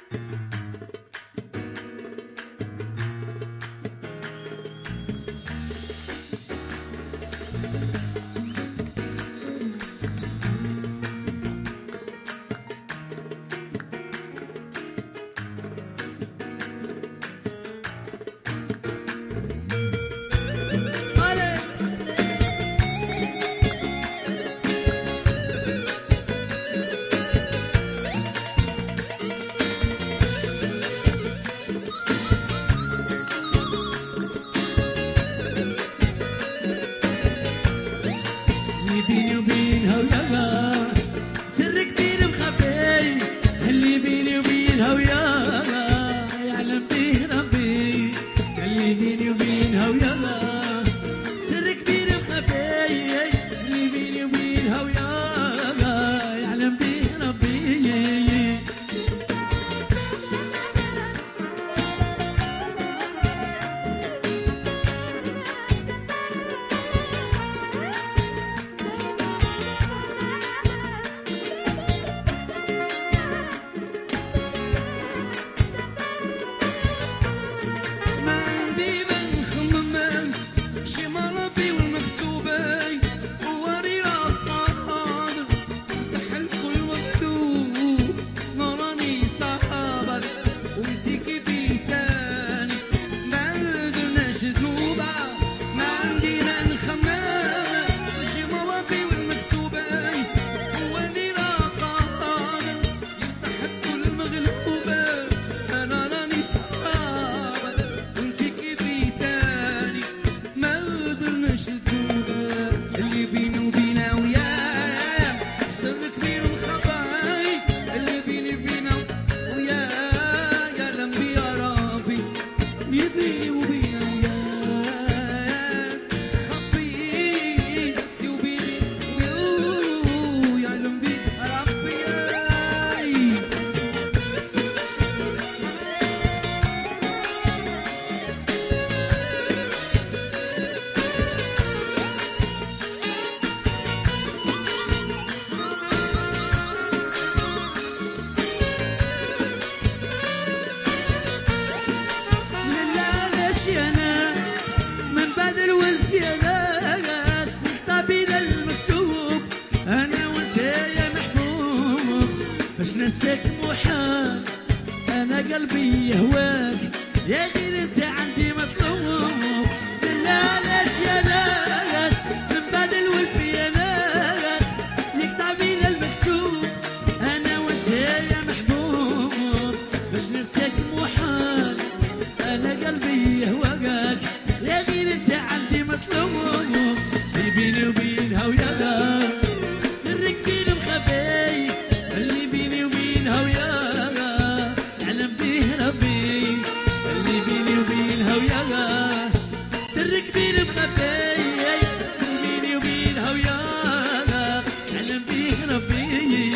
بيني وبينها وياها سر كبير مخبي، اللي بيني وبينها وياها يعلم به ربي. اللي بيني وبينها وياها سر كبير مخبي، اللي بيني وبينها وياها يعلم به ربي. نسيت محال انا قلبي يهواك، يا غير انت عندي مطلوب. بالله ليش يا ناس من بعد الولف يا ناس يقطع بينا المكتوب، انا وانت يا محبوب. مش نسيت محال انا قلبي يهواك، يا غير انت عندي مطلوب. بيني وبينها ويا دار سر كبير مخبي، اللي بيني وبينها وياها يعلم به ربي. اللي بيني وبينها وياها سر كبير مخبي، اللي بيني وبينها وياها يعلم به ربي.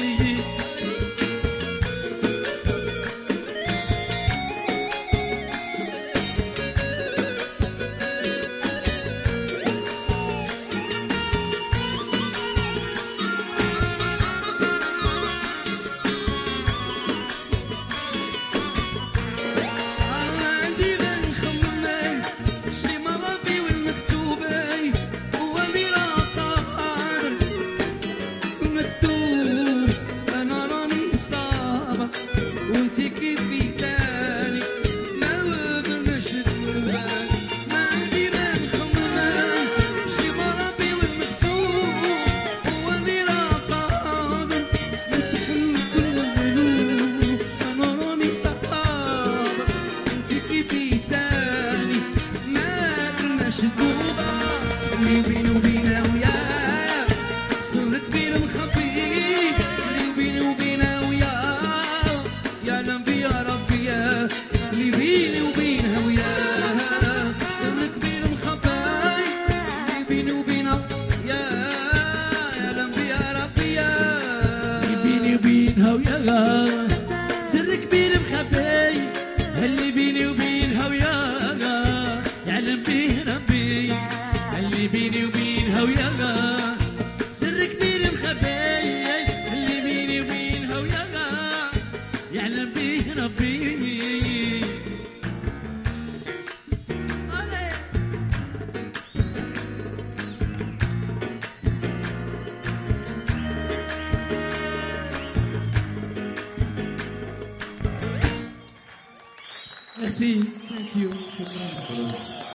اللي بيني وبينها وياها سر كبير مخبي، اللي بيني وبينها وياها يعلم بي يا ربي. اللي بيني وبينها وياها سر كبير مخبي، اللي بيني وبينها يعلم بي يا ربي. اللي بيني وبينها وياها سر كبير مخبي، اللي بيني وبينها وياها يعلم به ربي. اللي بيني وبينها وياها سر كبير مخبي، اللي بيني وبينها وياها يعلم به ربي. Merci, thank you, شكرا.